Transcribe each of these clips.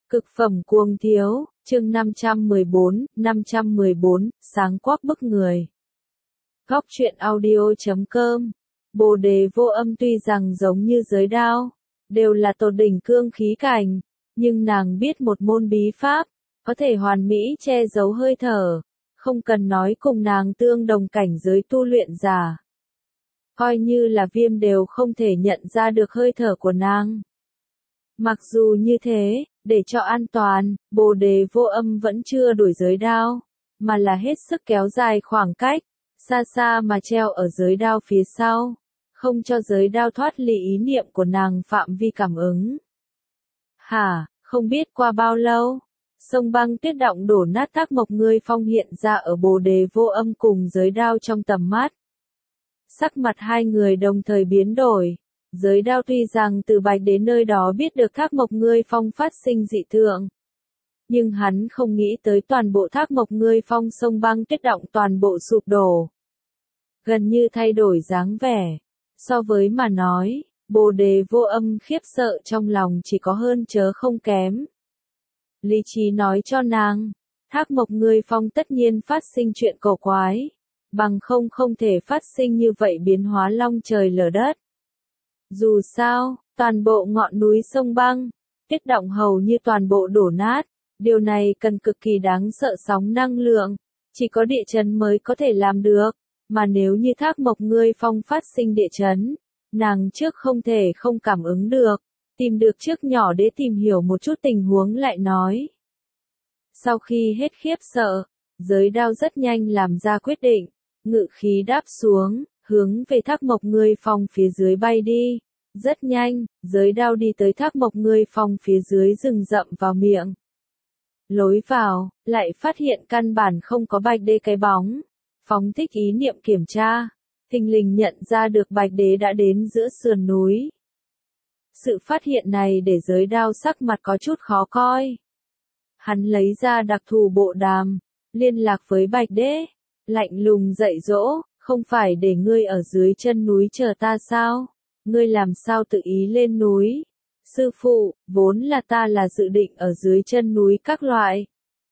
Cực phẩm cuồng thiếu, chương 514, sáng quắc bức người. Góc truyện audio.com. Bồ đề vô âm tuy rằng giống như giới đao, đều là tột đỉnh cương khí cảnh, nhưng nàng biết một môn bí pháp, có thể hoàn mỹ che giấu hơi thở, không cần nói cùng nàng tương đồng cảnh giới tu luyện giả. Coi như là viêm đều không thể nhận ra được hơi thở của nàng. Mặc dù như thế, để cho an toàn, bồ đề vô âm vẫn chưa đuổi giới đao, mà là hết sức kéo dài khoảng cách, xa xa mà treo ở giới đao phía sau, không cho giới đao thoát ly ý niệm của nàng phạm vi cảm ứng. Không biết qua bao lâu, sông băng tuyết động đổ nát Thác Mộc Ngươi Phong hiện ra ở bồ đề vô âm cùng giới đao trong tầm mắt. Sắc mặt hai người đồng thời biến đổi. Giới đao tuy rằng từ Bạch Đế nơi đó biết được Thác Mộc Ngươi Phong phát sinh dị tượng, nhưng hắn không nghĩ tới toàn bộ Thác Mộc Ngươi Phong sông băng tuyết động toàn bộ sụp đổ, gần như thay đổi dáng vẻ. So với mà nói, bồ đề vô âm khiếp sợ trong lòng chỉ có hơn chớ không kém. Lý trí nói cho nàng, Thác Mộc Ngươi Phong tất nhiên phát sinh chuyện cổ quái, bằng không thể phát sinh như vậy biến hóa long trời lở đất. Dù sao, toàn bộ ngọn núi sông băng, tuyết động hầu như toàn bộ đổ nát, điều này cần cực kỳ đáng sợ sóng năng lượng, chỉ có địa chấn mới có thể làm được, mà nếu như Thác Mộc Ngươi Phong phát sinh địa chấn, nàng trước không thể không cảm ứng được, tìm được trước nhỏ để tìm hiểu một chút tình huống lại nói. Sau khi hết khiếp sợ, giới đao rất nhanh làm ra quyết định, ngự khí đáp xuống, hướng về Thác Mộc Ngươi Phong phía dưới bay đi. Rất nhanh, giới đao đi tới Thác Mộc Ngươi Phong phía dưới rừng rậm vào miệng. Lối vào, lại phát hiện căn bản không có Bạch Đế cái bóng. Phóng thích ý niệm kiểm tra, thình lình nhận ra được Bạch Đế đã đến giữa sườn núi. Sự phát hiện này để giới đao sắc mặt có chút khó coi. Hắn lấy ra đặc thù bộ đàm, liên lạc với Bạch Đế, lạnh lùng dạy dỗ, không phải để ngươi ở dưới chân núi chờ ta sao? Ngươi làm sao tự ý lên núi? Sư phụ, vốn là ta là dự định ở dưới chân núi các loại.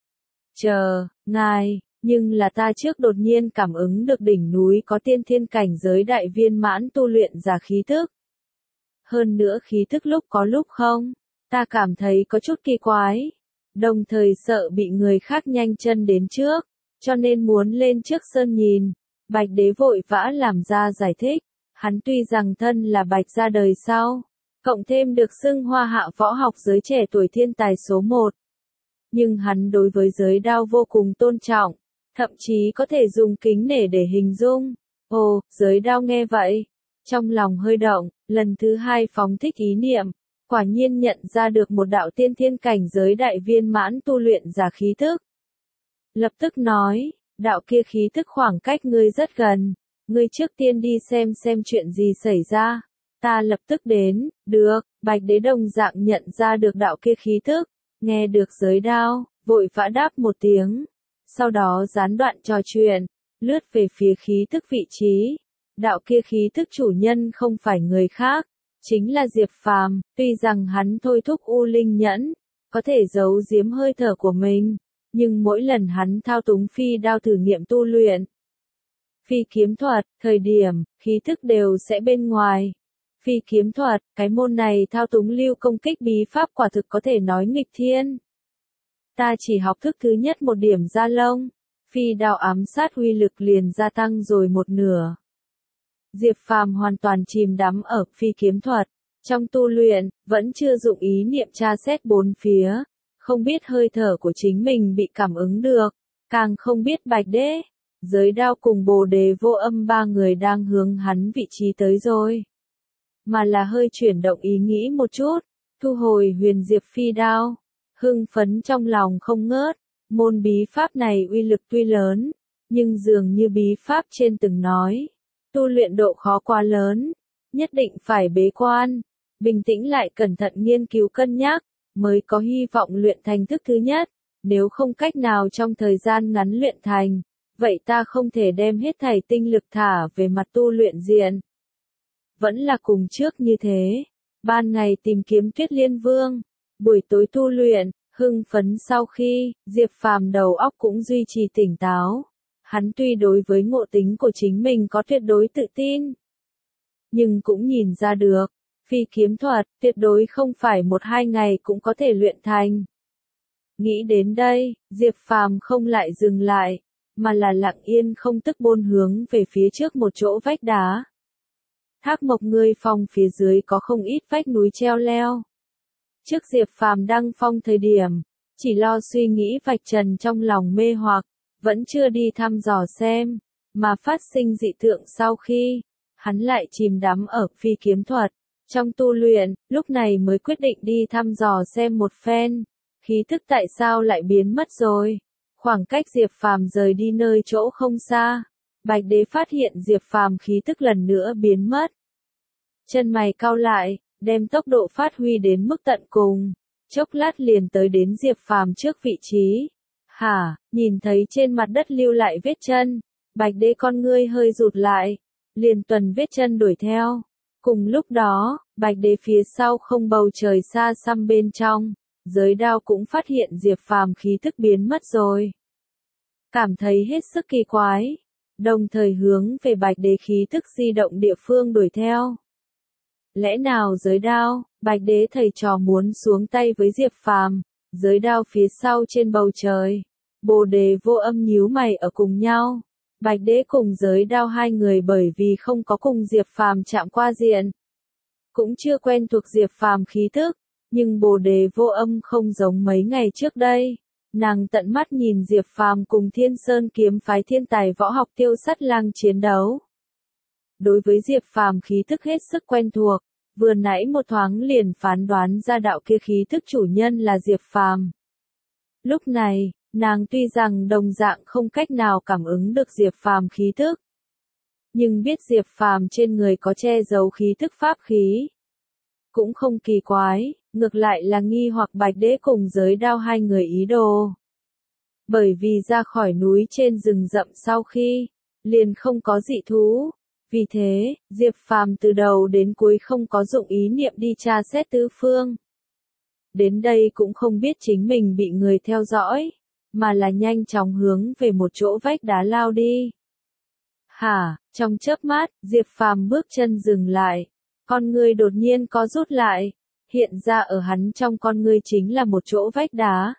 Chờ, ngài, nhưng là ta trước đột nhiên cảm ứng được đỉnh núi có tiên thiên cảnh giới đại viên mãn tu luyện giả khí thức. Hơn nữa khí thức lúc có lúc không, ta cảm thấy có chút kỳ quái. Đồng thời sợ bị người khác nhanh chân đến trước, cho nên muốn lên trước sơn nhìn. Bạch Đế vội vã làm ra giải thích. Hắn tuy rằng thân là Bạch gia đời sau, cộng thêm được xưng hoa hạ võ học giới trẻ tuổi thiên tài số 1. Nhưng hắn đối với giới đao vô cùng tôn trọng, thậm chí có thể dùng kính nể để hình dung. Ồ, giới đao nghe vậy, trong lòng hơi động, lần thứ hai phóng thích ý niệm, quả nhiên nhận ra được một đạo tiên thiên cảnh giới đại viên mãn tu luyện giả khí thức. Lập tức nói, đạo kia khí thức khoảng cách ngươi rất gần. Ngươi trước tiên đi xem chuyện gì xảy ra. Ta lập tức đến, được, Bạch Đế đồng dạng nhận ra được đạo kia khí thức, nghe được giới đao, vội vã đáp một tiếng. Sau đó gián đoạn trò chuyện, lướt về phía khí thức vị trí. Đạo kia khí thức chủ nhân không phải người khác, chính là Diệp Phàm, tuy rằng hắn thôi thúc U Linh Nhẫn, có thể giấu giếm hơi thở của mình, nhưng mỗi lần hắn thao túng phi đao thử nghiệm tu luyện, phi kiếm thuật, thời điểm, khí thức đều sẽ bên ngoài. Phi kiếm thuật, cái môn này thao túng lưu công kích bí pháp quả thực có thể nói nghịch thiên. Ta chỉ học thức thứ nhất một điểm ra lông, phi đao ám sát uy lực liền gia tăng rồi một nửa. Diệp Phàm hoàn toàn chìm đắm ở phi kiếm thuật, trong tu luyện, vẫn chưa dụng ý niệm tra xét bốn phía, không biết hơi thở của chính mình bị cảm ứng được, càng không biết Bạch Đế. Giới đao cùng bồ đề vô âm ba người đang hướng hắn vị trí tới rồi. Mà là hơi chuyển động ý nghĩ một chút, thu hồi huyền diệp phi đao. Hưng phấn trong lòng không ngớt, môn bí pháp này uy lực tuy lớn, nhưng dường như bí pháp trên từng nói. Tu luyện độ khó quá lớn, nhất định phải bế quan, bình tĩnh lại cẩn thận nghiên cứu cân nhắc, mới có hy vọng luyện thành thức thứ nhất, nếu không cách nào trong thời gian ngắn luyện thành. Vậy ta không thể đem hết thảy tinh lực thả về mặt tu luyện diện. Vẫn là cùng trước như thế. Ban ngày tìm kiếm Tuyết Liên Vương. Buổi tối tu luyện, Hưng phấn sau khi, Diệp Phàm đầu óc cũng duy trì tỉnh táo. Hắn tuy đối với ngộ tính của chính mình có tuyệt đối tự tin, nhưng cũng nhìn ra được, phi kiếm thuật tuyệt đối không phải 1-2 ngày cũng có thể luyện thành. Nghĩ đến đây, Diệp Phàm không lại dừng lại, mà là lặng yên không tức bôn hướng về phía trước một chỗ vách đá. Thác Mộc Ngươi Phong phía dưới có không ít vách núi treo leo. Trước Diệp Phàm đăng phong thời điểm, chỉ lo suy nghĩ vạch trần trong lòng mê hoặc, vẫn chưa đi thăm dò xem, mà phát sinh dị tượng sau khi, hắn lại chìm đắm ở phi kiếm thuật. Trong tu luyện, lúc này mới quyết định đi thăm dò xem một phen, khí thức tại sao lại biến mất rồi. Khoảng cách Diệp Phàm rời đi nơi chỗ không xa, Bạch Đế phát hiện Diệp Phàm khí tức lần nữa biến mất. Chân mày cau lại, đem tốc độ phát huy đến mức tận cùng, chốc lát liền tới đến Diệp Phàm trước vị trí. Hả, nhìn thấy trên mặt đất lưu lại vết chân, Bạch Đế con ngươi hơi rụt lại, liền tuần vết chân đuổi theo. Cùng lúc đó, Bạch Đế phía sau không bầu trời xa xăm bên trong, giới đao cũng phát hiện Diệp Phàm khí tức biến mất rồi. Cảm thấy hết sức kỳ quái, đồng thời hướng về Bạch Đế khí tức di động địa phương đuổi theo. Lẽ nào giới đao, Bạch Đế thầy trò muốn xuống tay với Diệp Phàm, giới đao phía sau trên bầu trời. Bồ Đề Vô Âm nhíu mày ở cùng nhau. Bạch Đế cùng giới đao hai người bởi vì không có cùng Diệp Phàm chạm qua diện, cũng chưa quen thuộc Diệp Phàm khí tức, nhưng Bồ Đề Vô Âm không giống mấy ngày trước đây. Nàng tận mắt nhìn Diệp Phàm cùng Thiên Sơn kiếm phái thiên tài võ học Tiêu Sắt Lang chiến đấu. Đối với Diệp Phàm khí tức hết sức quen thuộc, vừa nãy một thoáng liền phán đoán ra đạo kia khí tức chủ nhân là Diệp Phàm. Lúc này, nàng tuy rằng đồng dạng không cách nào cảm ứng được Diệp Phàm khí tức, nhưng biết Diệp Phàm trên người có che giấu khí tức pháp khí. Cũng không kỳ quái, ngược lại là nghi hoặc Bạch Đế cùng giới đao hai người ý đồ. Bởi vì ra khỏi núi trên rừng rậm sau khi, liền không có dị thú. Vì thế, Diệp Phàm từ đầu đến cuối không có dụng ý niệm đi tra xét tứ phương. Đến đây cũng không biết chính mình bị người theo dõi, mà là nhanh chóng hướng về một chỗ vách đá lao đi. Hả, trong chớp mắt, Diệp Phàm bước chân dừng lại, con ngươi đột nhiên co rút lại, hiện ra ở hắn trong con ngươi chính là một chỗ vách đá.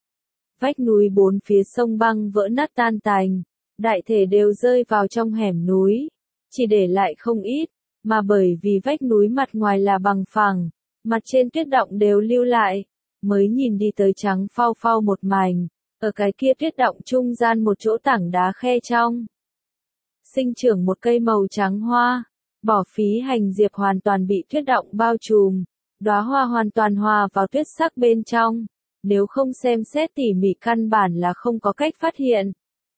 Vách núi bốn phía sông băng vỡ nát tan tành, đại thể đều rơi vào trong hẻm núi, chỉ để lại không ít, mà bởi vì vách núi mặt ngoài là bằng phẳng, mặt trên tuyết động đều lưu lại, mới nhìn đi tới trắng phau phau một mảnh, ở cái kia tuyết động trung gian một chỗ tảng đá khe trong. Sinh trưởng một cây màu trắng hoa, bỏ phí hành diệp hoàn toàn bị tuyết động bao trùm, đóa hoa hoàn toàn hòa vào tuyết sắc bên trong, nếu không xem xét tỉ mỉ căn bản là không có cách phát hiện.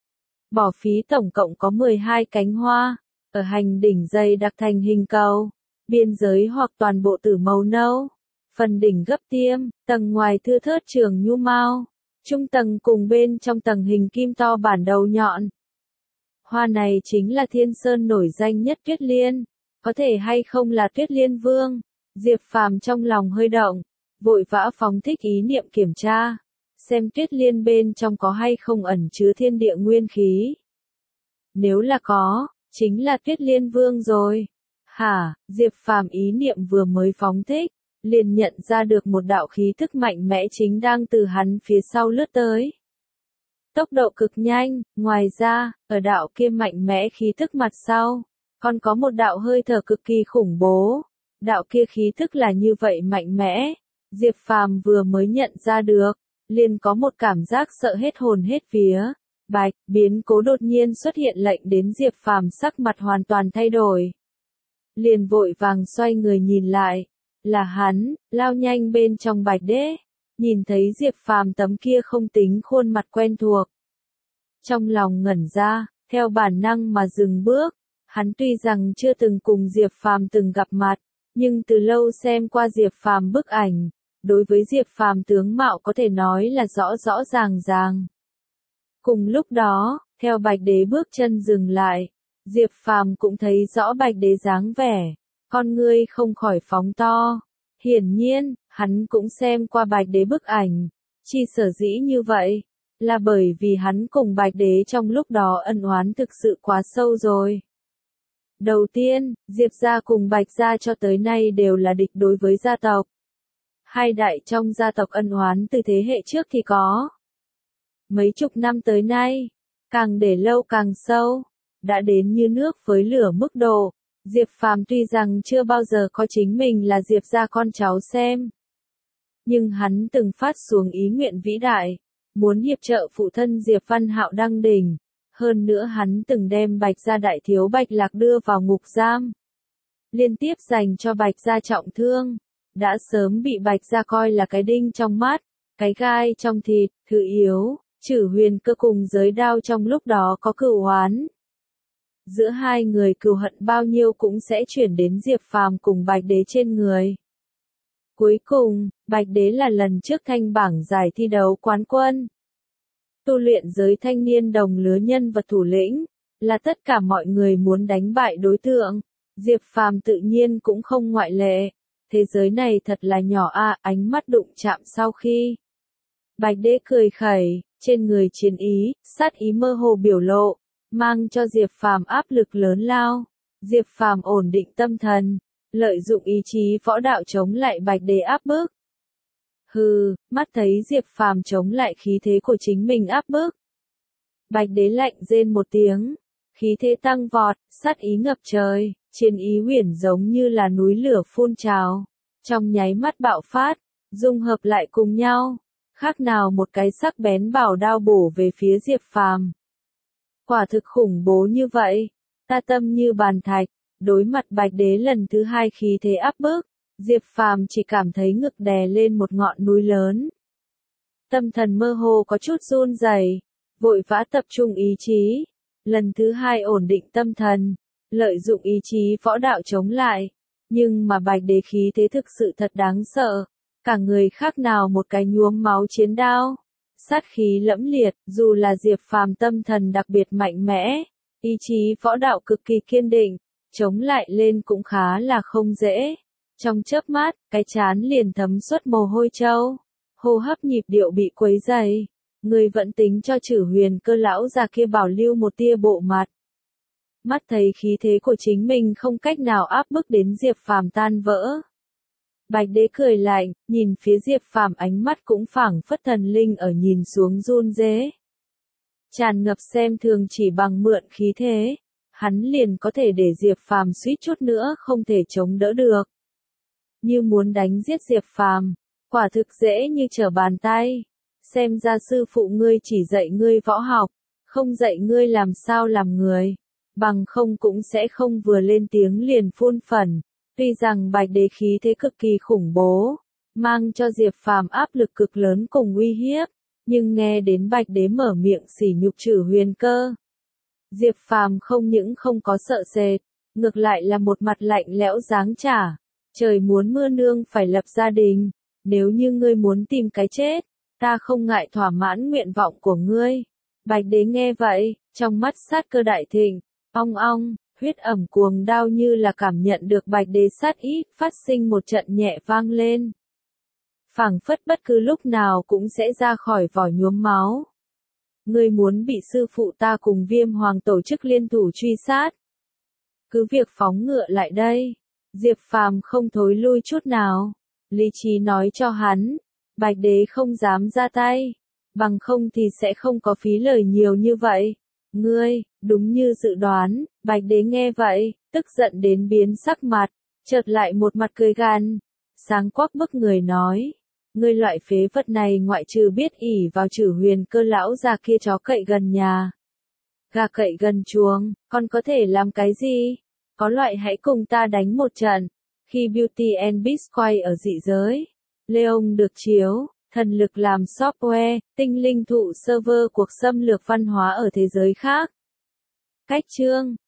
Bỏ phí tổng cộng có 12 cánh hoa, ở hành đỉnh dày đặc thành hình cầu, biên giới hoặc toàn bộ tử màu nâu, phần đỉnh gấp tiêm, tầng ngoài thưa thớt trường nhu mao, trung tầng cùng bên trong tầng hình kim to bản đầu nhọn. Hoa này chính là Thiên Sơn nổi danh nhất Tuyết Liên, có thể hay không là Tuyết Liên Vương? Diệp Phàm trong lòng hơi động, vội vã phóng thích ý niệm kiểm tra, xem Tuyết Liên bên trong có hay không ẩn chứa thiên địa nguyên khí. Nếu là có, chính là Tuyết Liên Vương rồi. Hả, Diệp Phàm ý niệm vừa mới phóng thích, liền nhận ra được một đạo khí thức mạnh mẽ chính đang từ hắn phía sau lướt tới. Tốc độ cực nhanh, ngoài ra, ở đạo kia mạnh mẽ khí thức mặt sau, còn có một đạo hơi thở cực kỳ khủng bố. Đạo kia khí thức là như vậy mạnh mẽ, Diệp Phàm vừa mới nhận ra được, liền có một cảm giác sợ hết hồn hết vía. Bạch, biến cố đột nhiên xuất hiện lệnh đến Diệp Phàm sắc mặt hoàn toàn thay đổi. Liền vội vàng xoay người nhìn lại, là hắn, lao nhanh bên trong Bạch Đế, nhìn thấy Diệp Phàm tấm kia không tính khuôn mặt quen thuộc. Trong lòng ngẩn ra, theo bản năng mà dừng bước, hắn tuy rằng chưa từng cùng Diệp Phàm từng gặp mặt, nhưng từ lâu xem qua Diệp Phàm bức ảnh, đối với Diệp Phàm tướng mạo có thể nói là rõ rõ ràng ràng. Cùng lúc đó, theo Bạch Đế bước chân dừng lại, Diệp Phàm cũng thấy rõ Bạch Đế dáng vẻ, con ngươi không khỏi phóng to. Hiển nhiên, hắn cũng xem qua Bạch Đế bức ảnh, Chi sở dĩ như vậy, là bởi vì hắn cùng Bạch Đế trong lúc đó ân oán thực sự quá sâu rồi. Đầu tiên, Diệp gia cùng Bạch gia cho tới nay đều là địch đối với gia tộc. Hai đại trong gia tộc ân oán từ thế hệ trước thì có. Mấy chục năm tới nay, càng để lâu càng sâu, đã đến như nước với lửa mức độ. Diệp Phàm tuy rằng chưa bao giờ có chính mình là Diệp gia con cháu xem, nhưng hắn từng phát xuống ý nguyện vĩ đại, muốn hiệp trợ phụ thân Diệp Văn Hạo đăng đỉnh. Hơn nữa hắn từng đem Bạch gia đại thiếu Bạch Lạc đưa vào ngục giam, liên tiếp dành cho Bạch gia trọng thương, đã sớm bị Bạch gia coi là cái đinh trong mắt, cái gai trong thịt, thứ yếu. Chử Huyền Cơ cùng Giới Đao trong lúc đó có cừu oán. Giữa hai người cừu hận bao nhiêu cũng sẽ chuyển đến Diệp Phàm cùng Bạch Đế trên người. Cuối cùng, Bạch Đế là lần trước thanh bảng giải thi đấu quán quân. Tu luyện giới thanh niên đồng lứa nhân vật thủ lĩnh, là tất cả mọi người muốn đánh bại đối tượng. Diệp Phàm tự nhiên cũng không ngoại lệ. Thế giới này thật là nhỏ a, ánh mắt đụng chạm sau khi. Bạch Đế cười khẩy, trên người chiến ý, sát ý mơ hồ biểu lộ, mang cho Diệp Phàm áp lực lớn lao. Diệp Phàm ổn định tâm thần, lợi dụng ý chí võ đạo chống lại Bạch Đế áp bức. Hừ, mắt thấy Diệp Phàm chống lại khí thế của chính mình áp bức. Bạch Đế lạnh rên một tiếng, khí thế tăng vọt, sát ý ngập trời, chiến ý huyền giống như là núi lửa phun trào, trong nháy mắt bạo phát, dung hợp lại cùng nhau, khác nào một cái sắc bén bảo đao bổ về phía Diệp Phàm. Quả thực khủng bố như vậy, ta tâm như bàn thạch, đối mặt Bạch Đế lần thứ hai khí thế áp bức, Diệp Phàm chỉ cảm thấy ngực đè lên một ngọn núi lớn. Tâm thần mơ hồ có chút run rẩy, vội vã tập trung ý chí, lần thứ hai ổn định tâm thần, lợi dụng ý chí võ đạo chống lại, nhưng mà Bạch Đế khí thế thực sự thật đáng sợ, cả người khác nào một cái nhuốm máu chiến đao, sát khí lẫm liệt, dù là Diệp Phàm tâm thần đặc biệt mạnh mẽ, ý chí võ đạo cực kỳ kiên định, chống lại lên cũng khá là không dễ. Trong chớp mắt, cái trán liền thấm xuất mồ hôi trâu, hô hấp nhịp điệu bị quấy dày. Người vẫn tính cho Chử Huyền Cơ lão già kia bảo lưu một tia bộ mặt. Mắt thấy khí thế của chính mình không cách nào áp bức đến Diệp Phàm tan vỡ. Bạch Đế cười lạnh, nhìn phía Diệp Phàm ánh mắt cũng phảng phất thần linh ở nhìn xuống run rế. Tràn ngập xem thường chỉ bằng mượn khí thế, hắn liền có thể để Diệp Phàm suýt chút nữa không thể chống đỡ được. Như muốn đánh giết Diệp Phàm, quả thực dễ như trở bàn tay. Xem ra sư phụ ngươi chỉ dạy ngươi võ học, không dạy ngươi làm sao làm người, bằng không cũng sẽ không vừa lên tiếng liền phun phẩn. Tuy rằng Bạch Đế khí thế cực kỳ khủng bố, mang cho Diệp Phàm áp lực cực lớn cùng uy hiếp, nhưng nghe đến Bạch Đế mở miệng sỉ nhục Chử Huyền Cơ, Diệp Phàm không những không có sợ sệt, ngược lại là một mặt lạnh lẽo giáng trả. Trời muốn mưa nương phải lập gia đình, nếu như ngươi muốn tìm cái chết, ta không ngại thỏa mãn nguyện vọng của ngươi. Bạch Đế nghe vậy, trong mắt sát cơ đại thịnh, ong ong, huyết ẩm cuồng đao như là cảm nhận được Bạch Đế sát ý, phát sinh một trận nhẹ vang lên. Phảng phất bất cứ lúc nào cũng sẽ ra khỏi vỏ nhuốm máu. Ngươi muốn bị sư phụ ta cùng Viêm Hoàng tổ chức liên thủ truy sát. Cứ việc phóng ngựa lại đây. Diệp Phàm không thối lui chút nào. Lý trí nói cho hắn, Bạch Đế không dám ra tay, bằng không thì sẽ không có phí lời nhiều như vậy. Ngươi, đúng như dự đoán, Bạch Đế nghe vậy, tức giận đến biến sắc mặt, chợt lại một mặt cười gằn, sáng quắc bức người nói. Ngươi loại phế vật này ngoại trừ biết ỷ vào Chử Huyền Cơ lão già kia chó cậy gần nhà, gà cậy gần chuồng, còn có thể làm cái gì? Có loại hãy cùng ta đánh một trận. Khi Beauty and Beast quay ở dị giới, Leon được chiếu, thần lực làm software, tinh linh thụ server cuộc xâm lược văn hóa ở thế giới khác. Cách chương